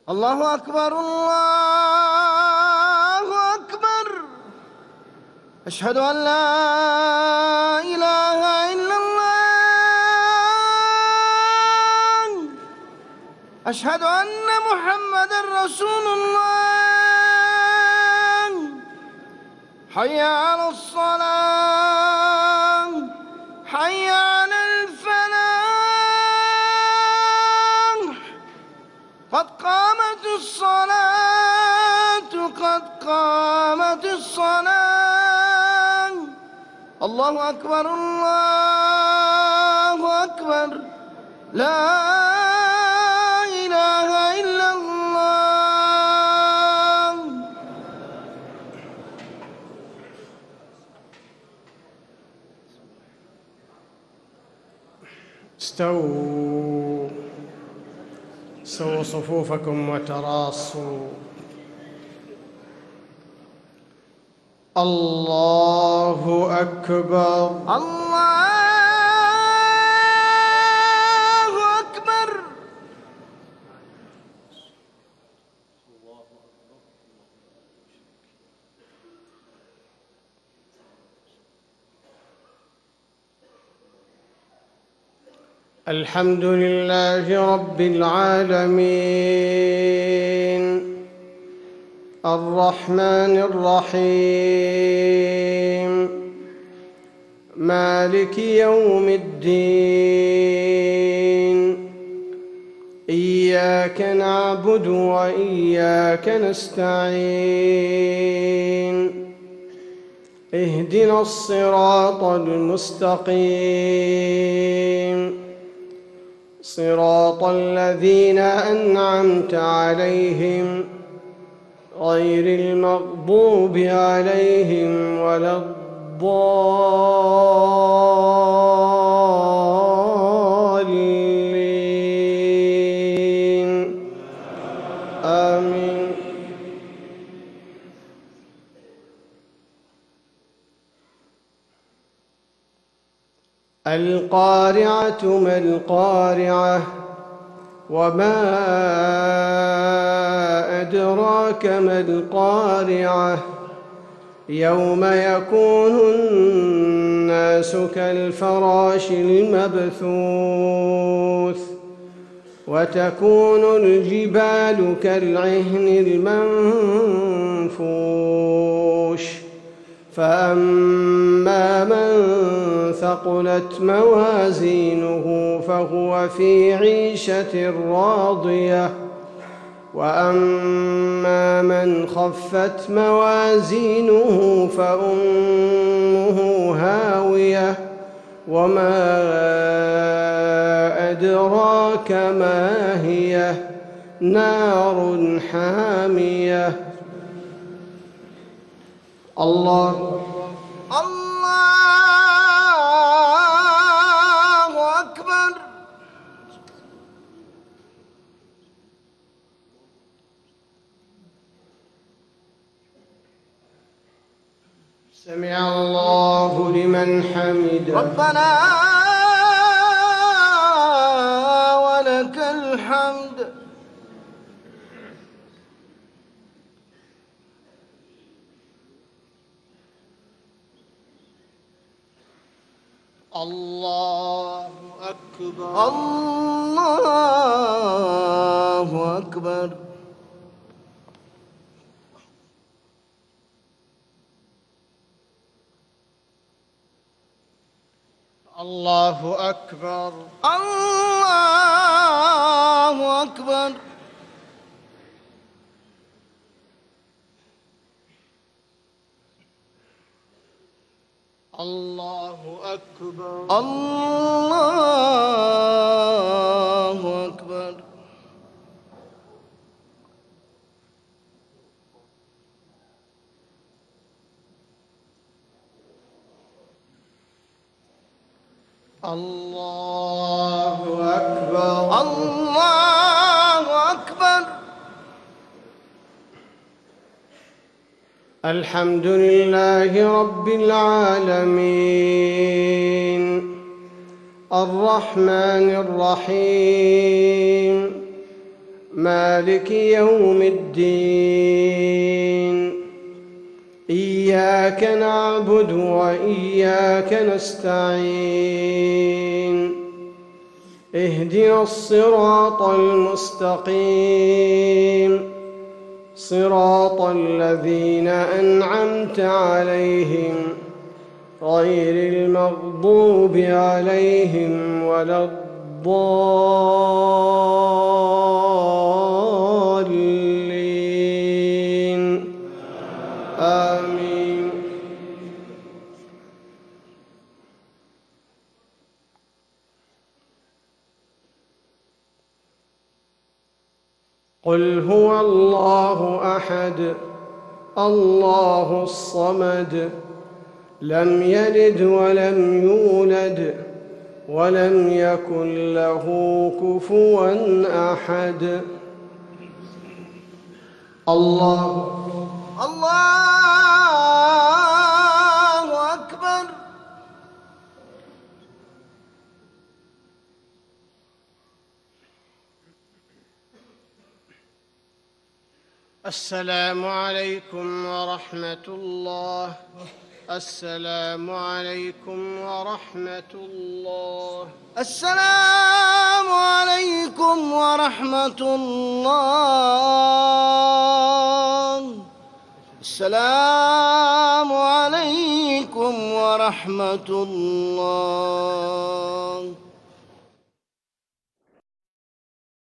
الله أكبر الله أكبر. أشهد أن لا إله إلا الله. أشهد أن محمدًا رسول الله. حي على الصلاة، حي على الفلاح. قد قامت الصلاة، قد قامت الصلاة. الله أكبر الله أكبر. لا إله إلا الله. استووا صفوفكم وتراصوا. الله أكبر الله أكبر. الحمد لله رب العالمين، الرحمن الرحيم، مالك يوم الدين. إياك نعبد وإياك نستعين. اهدنا الصراط المستقيم، صراط الذين أنعمت عليهم غير المغضوب عليهم ولا الضالين. آمين. القارعة ما القارعة، وما أدراك ما القارعة. يوم يكون الناس كالفراش المبثوث، وتكون الجبال كالعهن المنفوش. فأما من ثقلت موازينه فهو في عيشة راضية، وأما من خفت موازينه فأمه هاوية. وما أدراك ما هي، نار حامية. الله الله أكبر. سمع الله لمن حمده. ربنا ولك الحمد. الله أكبر الله أكبر. الله أكبر الله أكبر. الله أكبر الله أكبر. الله أكبر الله أكبر. الحمد لله رب العالمين، الرحمن الرحيم، مالك يوم الدين إياك نعبد وإياك نستعين اهدنا الصراط المستقيم صراط الذين أنعمت عليهم غير المغضوب عليهم ولا الضالين آمين. قل هو الله أحد الله الصمد لم يلد ولم يولد ولم يكن له كفوا أحد. الله أكبر. السلام عليكم ورحمة الله. السلام عليكم ورحمة الله. السلام عليكم ورحمة الله. السلام عليكم ورحمة الله.